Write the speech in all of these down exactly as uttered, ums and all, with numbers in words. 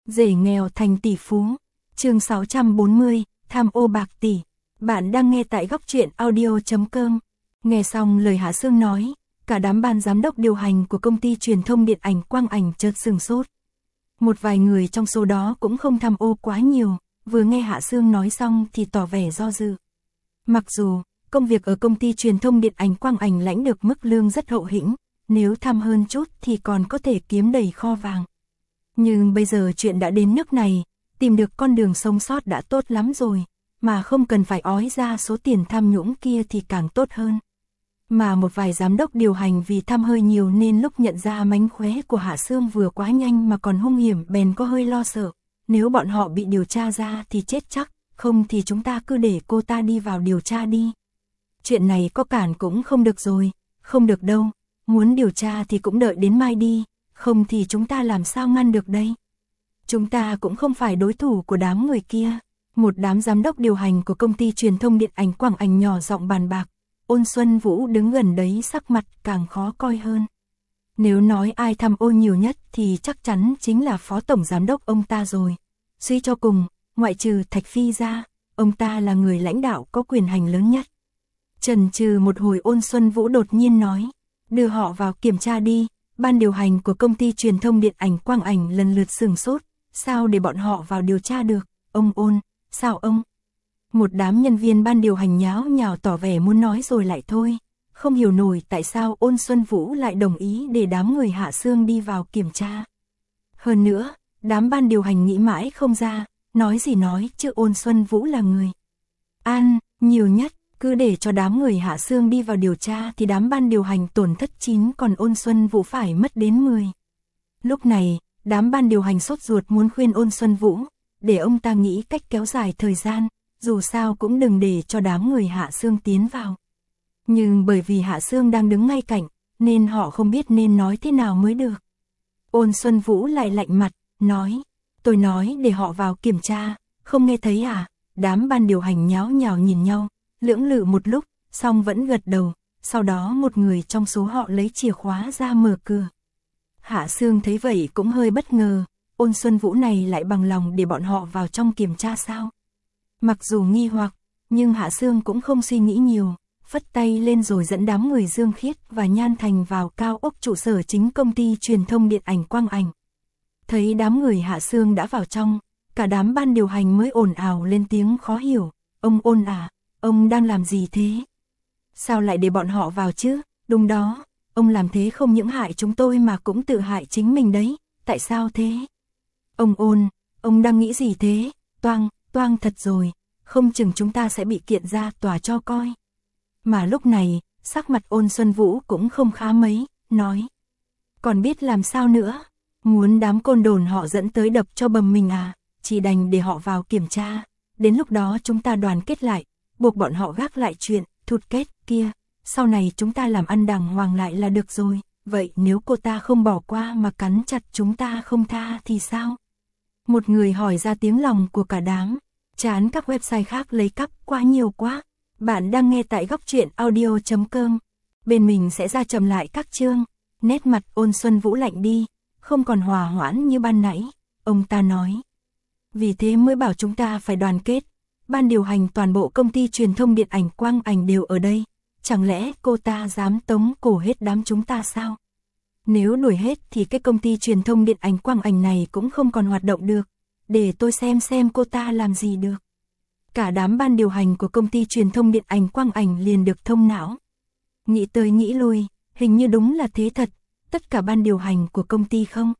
Rể nghèo thành tỷ phú. Chương sáu trăm bốn mươi, tham ô bạc tỷ. Bạn đang nghe tại góc truyện audio chấm com. Nghe xong lời Hạ Sương nói, cả đám ban giám đốc điều hành của công ty truyền thông điện ảnh Quang Ảnh chợt sửng sốt. Một vài người trong số đó cũng không tham ô quá nhiều, vừa nghe Hạ Sương nói xong thì tỏ vẻ do dự. Mặc dù, công việc ở công ty truyền thông điện ảnh Quang Ảnh lãnh được mức lương rất hậu hĩnh, nếu tham hơn chút thì còn có thể kiếm đầy kho vàng. Nhưng bây giờ chuyện đã đến nước này, tìm được con đường sống sót đã tốt lắm rồi, mà không cần phải ói ra số tiền tham nhũng kia thì càng tốt hơn. Mà một vài giám đốc điều hành vì tham hơi nhiều nên lúc nhận ra mánh khóe của Hạ Sương vừa quá nhanh mà còn hung hiểm bèn có hơi lo sợ. Nếu bọn họ bị điều tra ra thì chết chắc, không thì chúng ta cứ để cô ta đi vào điều tra đi. Chuyện này có cản cũng không được rồi, không được đâu, muốn điều tra thì cũng đợi đến mai đi, không thì chúng ta làm sao ngăn được đây. Chúng ta cũng không phải đối thủ của đám người kia. Một đám giám đốc điều hành của công ty truyền thông điện ảnh Quang Ảnh nhỏ giọng bàn bạc. Ôn Xuân Vũ đứng gần đấy sắc mặt càng khó coi hơn. Nếu nói ai tham ô nhiều nhất thì chắc chắn chính là phó tổng giám đốc ông ta rồi. Suy cho cùng, ngoại trừ Thạch Phi ra, ông ta là người lãnh đạo có quyền hành lớn nhất. Chần chừ một hồi Ôn Xuân Vũ đột nhiên nói, đưa họ vào kiểm tra đi. Ban điều hành của công ty truyền thông điện ảnh Quang Ảnh lần lượt sửng sốt, sao để bọn họ vào điều tra được, ông Ôn, sao ông? Một đám nhân viên ban điều hành nháo nhào tỏ vẻ muốn nói rồi lại thôi, không hiểu nổi tại sao Ôn Xuân Vũ lại đồng ý để đám người Hạ Sương đi vào kiểm tra. Hơn nữa, đám ban điều hành nghĩ mãi không ra, nói gì nói chứ Ôn Xuân Vũ là người an, nhiều nhất. Cứ để cho đám người Hạ Sương đi vào điều tra thì đám ban điều hành tổn thất chín còn Ôn Xuân Vũ phải mất đến mười. Lúc này, đám ban điều hành sốt ruột muốn khuyên Ôn Xuân Vũ, để ông ta nghĩ cách kéo dài thời gian, dù sao cũng đừng để cho đám người Hạ Sương tiến vào. Nhưng bởi vì Hạ Sương đang đứng ngay cạnh, nên họ không biết nên nói thế nào mới được. Ôn Xuân Vũ lại lạnh mặt, nói, tôi nói để họ vào kiểm tra, không nghe thấy à? Đám ban điều hành nháo nhào nhìn nhau. Lưỡng lự một lúc, xong vẫn gật đầu, sau đó một người trong số họ lấy chìa khóa ra mở cửa. Hạ Sương thấy vậy cũng hơi bất ngờ, Ôn Xuân Vũ này lại bằng lòng để bọn họ vào trong kiểm tra sao? Mặc dù nghi hoặc, nhưng Hạ Sương cũng không suy nghĩ nhiều, phất tay lên rồi dẫn đám người Dương Khiết và Nhan Thành vào cao ốc trụ sở chính công ty truyền thông điện ảnh Quang Ảnh. Thấy đám người Hạ Sương đã vào trong, cả đám ban điều hành mới ồn ào lên tiếng khó hiểu, ông Ôn à? Ông đang làm gì thế? Sao lại để bọn họ vào chứ? Đúng đó, ông làm thế không những hại chúng tôi mà cũng tự hại chính mình đấy, tại sao thế? Ông Ôn, ông đang nghĩ gì thế? Toang, toang thật rồi, không chừng chúng ta sẽ bị kiện ra tòa cho coi. Mà lúc này, sắc mặt Ôn Xuân Vũ cũng không khá mấy, nói. Còn biết làm sao nữa? Muốn đám côn đồn họ dẫn tới đập cho bầm mình à? Chỉ đành để họ vào kiểm tra, đến lúc đó chúng ta đoàn kết lại. Buộc bọn họ gác lại chuyện, thụt kết kia, sau này chúng ta làm ăn đàng hoàng lại là được rồi, vậy nếu cô ta không bỏ qua mà cắn chặt chúng ta không tha thì sao? Một người hỏi ra tiếng lòng của cả đám, chán các website khác lấy cắp quá nhiều quá, bạn đang nghe tại góc truyện audio chấm com, bên mình sẽ ra chậm lại các chương, nét mặt Ôn Xuân Vũ lạnh đi, không còn hòa hoãn như ban nãy, ông ta nói. Vì thế mới bảo chúng ta phải đoàn kết. Ban điều hành toàn bộ công ty truyền thông điện ảnh Quang Ảnh đều ở đây, chẳng lẽ cô ta dám tống cổ hết đám chúng ta sao? Nếu đuổi hết thì cái công ty truyền thông điện ảnh Quang Ảnh này cũng không còn hoạt động được, để tôi xem xem cô ta làm gì được. Cả đám ban điều hành của công ty truyền thông điện ảnh Quang Ảnh liền được thông não. Nghĩ tới nghĩ lui, hình như đúng là thế thật, tất cả ban điều hành của công ty không?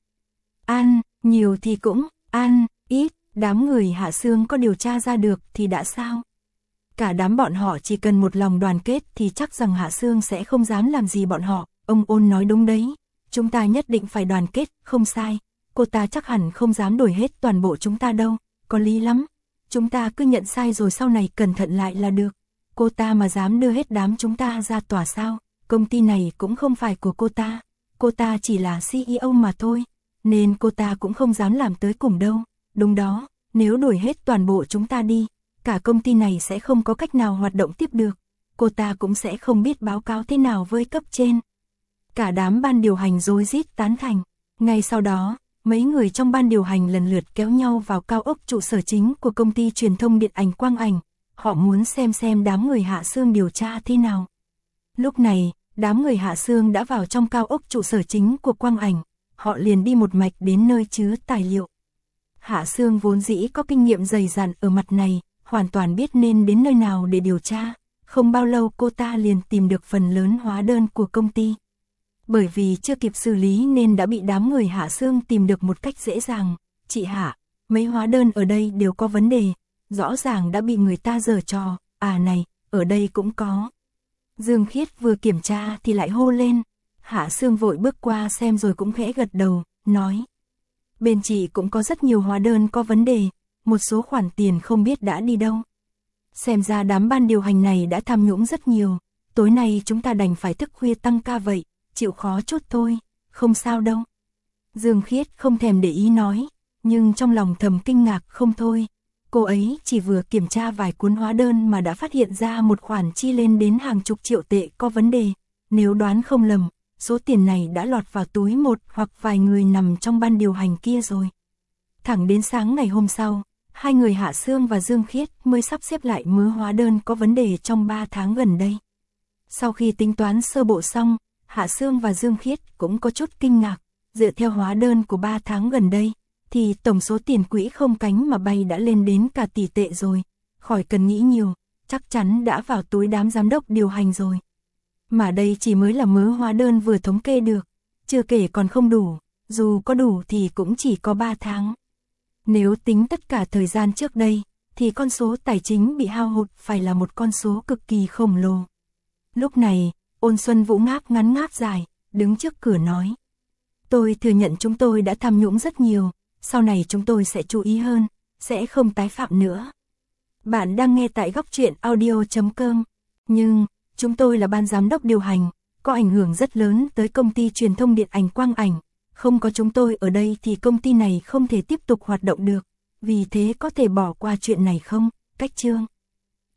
An, nhiều thì cũng, an, ít. Đám người Hạ Sương có điều tra ra được thì đã sao? Cả đám bọn họ chỉ cần một lòng đoàn kết thì chắc rằng Hạ Sương sẽ không dám làm gì bọn họ. Ông Ôn nói đúng đấy, chúng ta nhất định phải đoàn kết, không sai. Cô ta chắc hẳn không dám đổi hết toàn bộ chúng ta đâu, có lý lắm. Chúng ta cứ nhận sai rồi sau này cẩn thận lại là được. Cô ta mà dám đưa hết đám chúng ta ra tòa sao? Công ty này cũng không phải của cô ta, cô ta chỉ là xê e ô mà thôi, nên cô ta cũng không dám làm tới cùng đâu. Đúng đó, nếu đuổi hết toàn bộ chúng ta đi, cả công ty này sẽ không có cách nào hoạt động tiếp được. Cô ta cũng sẽ không biết báo cáo thế nào với cấp trên. Cả đám ban điều hành rối rít tán thành. Ngay sau đó, mấy người trong ban điều hành lần lượt kéo nhau vào cao ốc trụ sở chính của công ty truyền thông điện ảnh Quang Ảnh. Họ muốn xem xem đám người Hạ Sương điều tra thế nào. Lúc này, đám người Hạ Sương đã vào trong cao ốc trụ sở chính của Quang Ảnh. Họ liền đi một mạch đến nơi chứa tài liệu. Hạ Sương vốn dĩ có kinh nghiệm dày dặn ở mặt này, hoàn toàn biết nên đến nơi nào để điều tra. Không bao lâu cô ta liền tìm được phần lớn hóa đơn của công ty. Bởi vì chưa kịp xử lý nên đã bị đám người Hạ Sương tìm được một cách dễ dàng. Chị Hạ, mấy hóa đơn ở đây đều có vấn đề, rõ ràng đã bị người ta giở trò. À này, ở đây cũng có. Dương Khiết vừa kiểm tra thì lại hô lên. Hạ Sương vội bước qua xem rồi cũng khẽ gật đầu, nói. Bên chị cũng có rất nhiều hóa đơn có vấn đề, một số khoản tiền không biết đã đi đâu. Xem ra đám ban điều hành này đã tham nhũng rất nhiều, tối nay chúng ta đành phải thức khuya tăng ca vậy, chịu khó chút thôi, không sao đâu. Dương Khiết không thèm để ý nói, nhưng trong lòng thầm kinh ngạc không thôi. Cô ấy chỉ vừa kiểm tra vài cuốn hóa đơn mà đã phát hiện ra một khoản chi lên đến hàng chục triệu tệ có vấn đề. Nếu đoán không lầm, số tiền này đã lọt vào túi một hoặc vài người nằm trong ban điều hành kia rồi. Thẳng đến sáng ngày hôm sau, hai người Hạ Sương và Dương Khiết mới sắp xếp lại mớ hóa đơn có vấn đề trong ba tháng gần đây. Sau khi tính toán sơ bộ xong, Hạ Sương và Dương Khiết cũng có chút kinh ngạc. Dựa theo hóa đơn của ba tháng gần đây, thì tổng số tiền quỹ không cánh mà bay đã lên đến cả tỷ tệ rồi. Khỏi cần nghĩ nhiều, chắc chắn đã vào túi đám giám đốc điều hành rồi. Mà đây chỉ mới là mớ hóa đơn vừa thống kê được, chưa kể còn không đủ, dù có đủ thì cũng chỉ có ba tháng. Nếu tính tất cả thời gian trước đây, thì con số tài chính bị hao hụt phải là một con số cực kỳ khổng lồ. Lúc này, Ôn Xuân Vũ ngáp ngắn ngáp dài, đứng trước cửa nói. Tôi thừa nhận chúng tôi đã tham nhũng rất nhiều, sau này chúng tôi sẽ chú ý hơn, sẽ không tái phạm nữa. Bạn đang nghe tại góc truyện audio chấm com. Nhưng, chúng tôi là ban giám đốc điều hành, có ảnh hưởng rất lớn tới công ty truyền thông điện ảnh Quang Ảnh. Không có chúng tôi ở đây thì công ty này không thể tiếp tục hoạt động được. Vì thế có thể bỏ qua chuyện này không, Cách Trương?